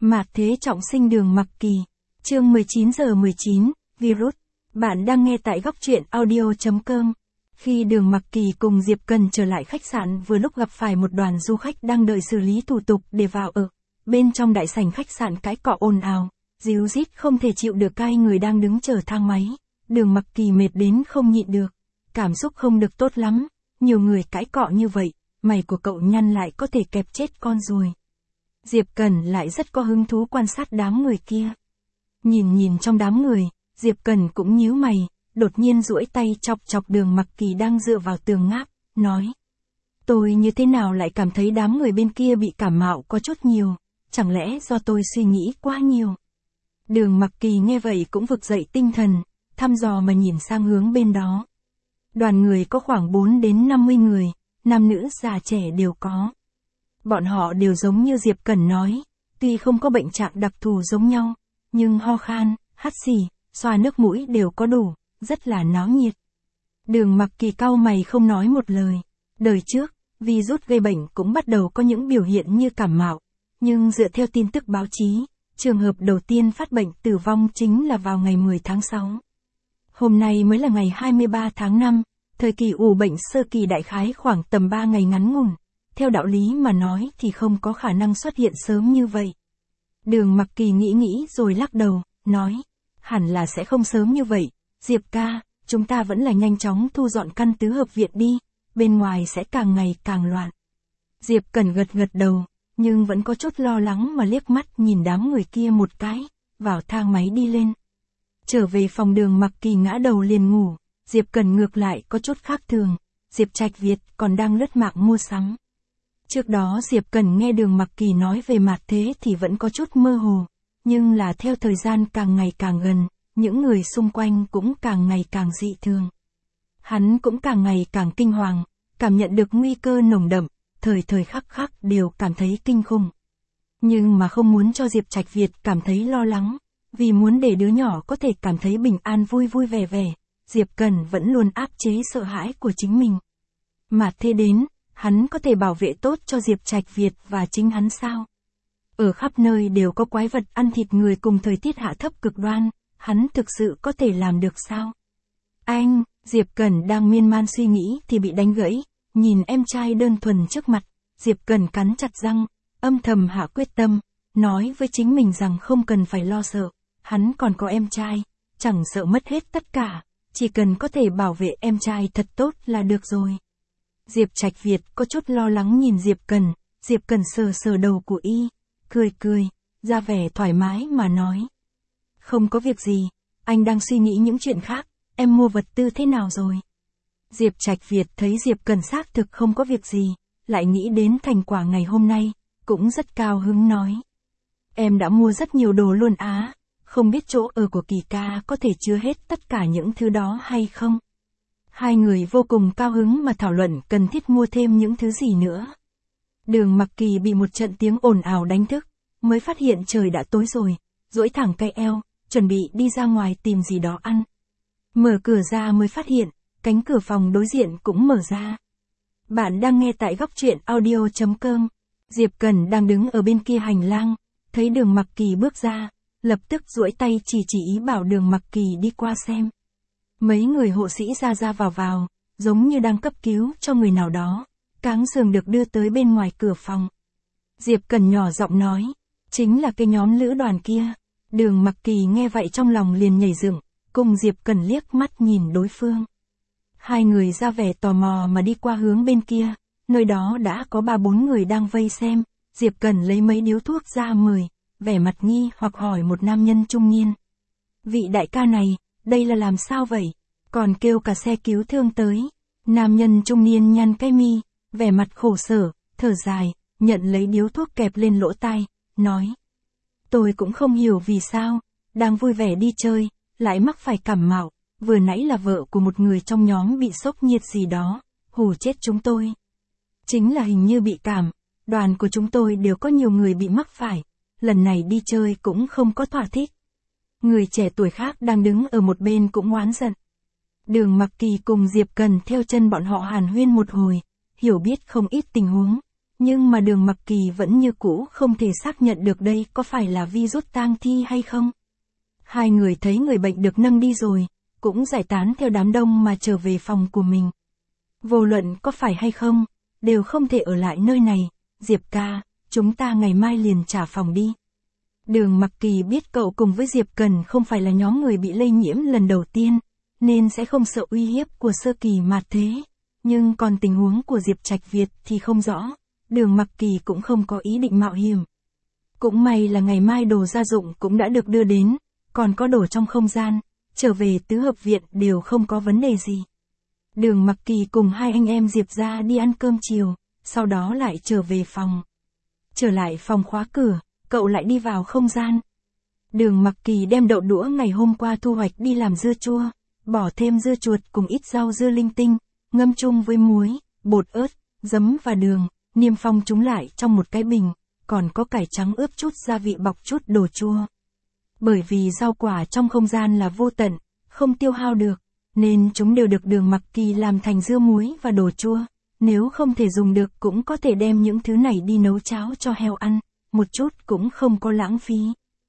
Mạt thế trọng sinh Đường Mặc Kỳ. Chương 19:19, Virus. Bạn đang nghe tại góc truyện audio.com. Khi Đường Mặc Kỳ cùng Diệp Cần trở lại khách sạn vừa lúc gặp phải một đoàn du khách đang đợi xử lý thủ tục để vào ở. Bên trong đại sảnh khách sạn cãi cọ ồn ào, ríu rít không thể chịu được hai người đang đứng chờ thang máy. Đường Mặc Kỳ mệt đến không nhịn được. Cảm xúc không được tốt lắm, nhiều người cãi cọ như vậy, mày của cậu nhăn lại có thể kẹp chết con ruồi. Diệp Cần lại rất có hứng thú quan sát đám người kia. Nhìn trong đám người, Diệp Cần cũng nhíu mày, đột nhiên duỗi tay chọc chọc Đường Mặc Kỳ đang dựa vào tường ngáp, nói. Tôi như thế nào lại cảm thấy đám người bên kia bị cảm mạo có chút nhiều, chẳng lẽ do tôi suy nghĩ quá nhiều. Đường Mặc Kỳ nghe vậy cũng vực dậy tinh thần, thăm dò mà nhìn sang hướng bên đó. Đoàn người có khoảng 4 đến 50 người, nam nữ già trẻ đều có. Bọn họ đều giống như Diệp Cần nói, tuy không có bệnh trạng đặc thù giống nhau, nhưng ho khan, hắt xì, xoa nước mũi đều có đủ, rất là náo nhiệt. Đường Mặc Kỳ cau mày không nói một lời. Đời trước, virus gây bệnh cũng bắt đầu có những biểu hiện như cảm mạo, nhưng dựa theo tin tức báo chí, trường hợp đầu tiên phát bệnh tử vong chính là vào ngày 10 tháng 6. Hôm nay mới là ngày 23 tháng 5, thời kỳ ủ bệnh sơ kỳ đại khái khoảng tầm 3 ngày ngắn ngủn. Theo đạo lý mà nói thì không có khả năng xuất hiện sớm như vậy. Đường Mặc Kỳ nghĩ rồi lắc đầu, nói, hẳn là sẽ không sớm như vậy, Diệp ca, chúng ta vẫn là nhanh chóng thu dọn căn tứ hợp viện đi, bên ngoài sẽ càng ngày càng loạn. Diệp Cần gật đầu, nhưng vẫn có chút lo lắng mà liếc mắt nhìn đám người kia một cái, vào thang máy đi lên. Trở về phòng Đường Mặc Kỳ ngã đầu liền ngủ, Diệp Cần ngược lại có chút khác thường, Diệp Trạch Việt còn đang lướt mạng mua sắm. Trước đó Diệp Cần nghe Đường Mặc Kỳ nói về mạt thế thì vẫn có chút mơ hồ, nhưng là theo thời gian càng ngày càng gần, những người xung quanh cũng càng ngày càng dị thường. Hắn cũng càng ngày càng kinh hoàng, cảm nhận được nguy cơ nồng đậm, thời khắc đều cảm thấy kinh khủng. Nhưng mà không muốn cho Diệp Trạch Việt cảm thấy lo lắng, vì muốn để đứa nhỏ có thể cảm thấy bình an vui vẻ, Diệp Cần vẫn luôn áp chế sợ hãi của chính mình. Mạt thế đến, hắn có thể bảo vệ tốt cho Diệp Trạch Việt và chính hắn sao? Ở khắp nơi đều có quái vật ăn thịt người cùng thời tiết hạ thấp cực đoan, hắn thực sự có thể làm được sao? Anh, Diệp Cần đang miên man suy nghĩ thì bị đánh gãy, nhìn em trai đơn thuần trước mặt, Diệp Cần cắn chặt răng, âm thầm hạ quyết tâm, nói với chính mình rằng không cần phải lo sợ, hắn còn có em trai, chẳng sợ mất hết tất cả, chỉ cần có thể bảo vệ em trai thật tốt là được rồi. Diệp Trạch Việt có chút lo lắng nhìn Diệp Cần sờ đầu của y, cười, ra vẻ thoải mái mà nói. Không có việc gì, anh đang suy nghĩ những chuyện khác, em mua vật tư thế nào rồi? Diệp Trạch Việt thấy Diệp Cần xác thực không có việc gì, lại nghĩ đến thành quả ngày hôm nay, cũng rất cao hứng nói. Em đã mua rất nhiều đồ luôn á, không biết chỗ ở của Kỳ ca có thể chứa hết tất cả những thứ đó hay không? Hai người vô cùng cao hứng mà thảo luận cần thiết mua thêm những thứ gì nữa. Đường Mặc Kỳ bị một trận tiếng ồn ào đánh thức, mới phát hiện trời đã tối rồi, duỗi thẳng cái eo, chuẩn bị đi ra ngoài tìm gì đó ăn. Mở cửa ra mới phát hiện, cánh cửa phòng đối diện cũng mở ra. Bạn đang nghe tại góc truyện audio.com. Diệp Cần đang đứng ở bên kia hành lang, thấy Đường Mặc Kỳ bước ra, lập tức duỗi tay chỉ ý bảo Đường Mặc Kỳ đi qua xem. Mấy người hộ sĩ ra vào, giống như đang cấp cứu cho người nào đó, cáng giường được đưa tới bên ngoài cửa phòng. Diệp Cần nhỏ giọng nói, chính là cái nhóm lữ đoàn kia. Đường Mặc Kỳ nghe vậy trong lòng liền nhảy dựng, cùng Diệp Cần liếc mắt nhìn đối phương. Hai người ra vẻ tò mò mà đi qua hướng bên kia, nơi đó đã có 3-4 người đang vây xem, Diệp Cần lấy mấy điếu thuốc ra mời, vẻ mặt nghi hoặc hỏi một nam nhân trung niên. Vị đại ca này, đây là làm sao vậy? Còn kêu cả xe cứu thương tới. Nam nhân trung niên nhăn cái mi, vẻ mặt khổ sở, thở dài, nhận lấy điếu thuốc kẹp lên lỗ tai, nói. Tôi cũng không hiểu vì sao, đang vui vẻ đi chơi, lại mắc phải cảm mạo, vừa nãy là vợ của một người trong nhóm bị sốc nhiệt gì đó, hù chết chúng tôi. Chính là hình như bị cảm, đoàn của chúng tôi đều có nhiều người bị mắc phải, lần này đi chơi cũng không có thỏa thích. Người trẻ tuổi khác đang đứng ở một bên cũng oán giận. Đường Mặc Kỳ cùng Diệp Cần theo chân bọn họ hàn huyên một hồi, hiểu biết không ít tình huống. Nhưng mà Đường Mặc Kỳ vẫn như cũ không thể xác nhận được đây có phải là virus tang thi hay không. Hai người thấy người bệnh được nâng đi rồi, cũng giải tán theo đám đông mà trở về phòng của mình. Vô luận có phải hay không, đều không thể ở lại nơi này. Diệp ca, chúng ta ngày mai liền trả phòng đi. Đường Mặc Kỳ biết cậu cùng với Diệp Cần không phải là nhóm người bị lây nhiễm lần đầu tiên, nên sẽ không sợ uy hiếp của sơ kỳ mạt thế. Nhưng còn tình huống của Diệp Trạch Việt thì không rõ, Đường Mặc Kỳ cũng không có ý định mạo hiểm. Cũng may là ngày mai đồ gia dụng cũng đã được đưa đến, còn có đồ trong không gian, trở về tứ hợp viện đều không có vấn đề gì. Đường Mặc Kỳ cùng hai anh em Diệp ra đi ăn cơm chiều, sau đó lại trở về phòng. Trở lại phòng khóa cửa, cậu lại đi vào không gian. Đường Mặc Kỳ đem đậu đũa ngày hôm qua thu hoạch đi làm dưa chua, bỏ thêm dưa chuột cùng ít rau dưa linh tinh, ngâm chung với muối, bột ớt, giấm và đường, niêm phong chúng lại trong một cái bình, còn có cải trắng ướp chút gia vị bọc chút đồ chua. Bởi vì rau quả trong không gian là vô tận, không tiêu hao được, nên chúng đều được Đường Mặc Kỳ làm thành dưa muối và đồ chua. Nếu không thể dùng được cũng có thể đem những thứ này đi nấu cháo cho heo ăn, một chút cũng không có lãng phí.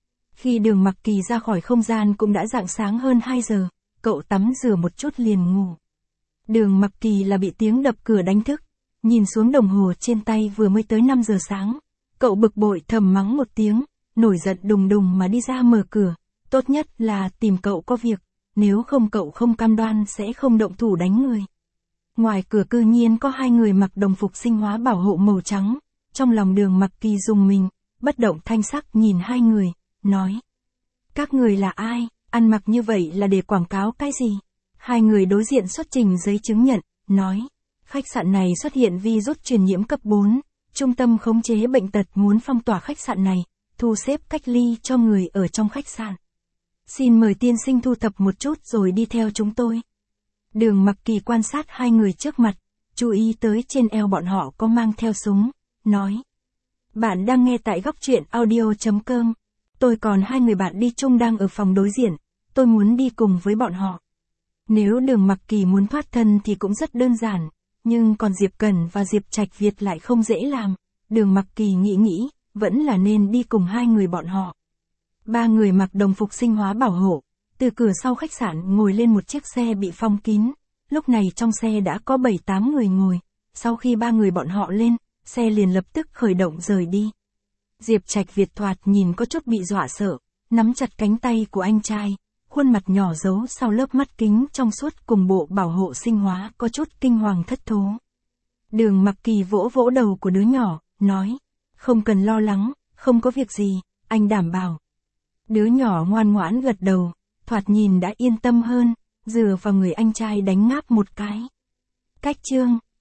Khi Đường Mặc Kỳ ra khỏi không gian cũng đã rạng sáng hơn 2 giờ, cậu tắm rửa một chút liền ngủ. Đường Mặc Kỳ là bị tiếng đập cửa đánh thức, nhìn xuống đồng hồ trên tay vừa mới tới 5 giờ sáng. Cậu bực bội thầm mắng một tiếng, nổi giận đùng đùng mà đi ra mở cửa, tốt nhất là tìm cậu có việc, nếu không cậu không cam đoan sẽ không động thủ đánh người. Ngoài cửa cư nhiên có hai người mặc đồng phục sinh hóa bảo hộ màu trắng, trong lòng Đường Mặc Kỳ rùng mình, bất động thanh sắc nhìn hai người, nói. Các người là ai, ăn mặc như vậy là để quảng cáo cái gì? Hai người đối diện xuất trình giấy chứng nhận, nói. Khách sạn này xuất hiện virus truyền nhiễm cấp 4, trung tâm khống chế bệnh tật muốn phong tỏa khách sạn này, thu xếp cách ly cho người ở trong khách sạn. Xin mời tiên sinh thu thập một chút rồi đi theo chúng tôi. Đường Mặc Kỳ quan sát hai người trước mặt, chú ý tới trên eo bọn họ có mang theo súng, nói. Bạn đang nghe tại góc truyện audio.com. Tôi còn hai người bạn đi chung đang ở phòng đối diện, tôi muốn đi cùng với bọn họ. Nếu Đường Mặc Kỳ muốn thoát thân thì cũng rất đơn giản, nhưng còn Diệp Cần và Diệp Trạch Việt lại không dễ làm. Đường Mặc Kỳ nghĩ, vẫn là nên đi cùng hai người bọn họ. Ba người mặc đồng phục sinh hóa bảo hộ, từ cửa sau khách sạn ngồi lên một chiếc xe bị phong kín. Lúc này trong xe đã có 7-8 người ngồi, sau khi ba người bọn họ lên, xe liền lập tức khởi động rời đi. Diệp Trạch Việt thoạt nhìn có chút bị dọa sợ, nắm chặt cánh tay của anh trai, khuôn mặt nhỏ giấu sau lớp mắt kính trong suốt cùng bộ bảo hộ sinh hóa có chút kinh hoàng thất thố. Đường Mặc Kỳ vỗ vỗ đầu của đứa nhỏ, nói, không cần lo lắng, không có việc gì, anh đảm bảo. Đứa nhỏ ngoan ngoãn gật đầu, thoạt nhìn đã yên tâm hơn, dựa vào người anh trai đánh ngáp một cái. Cách chương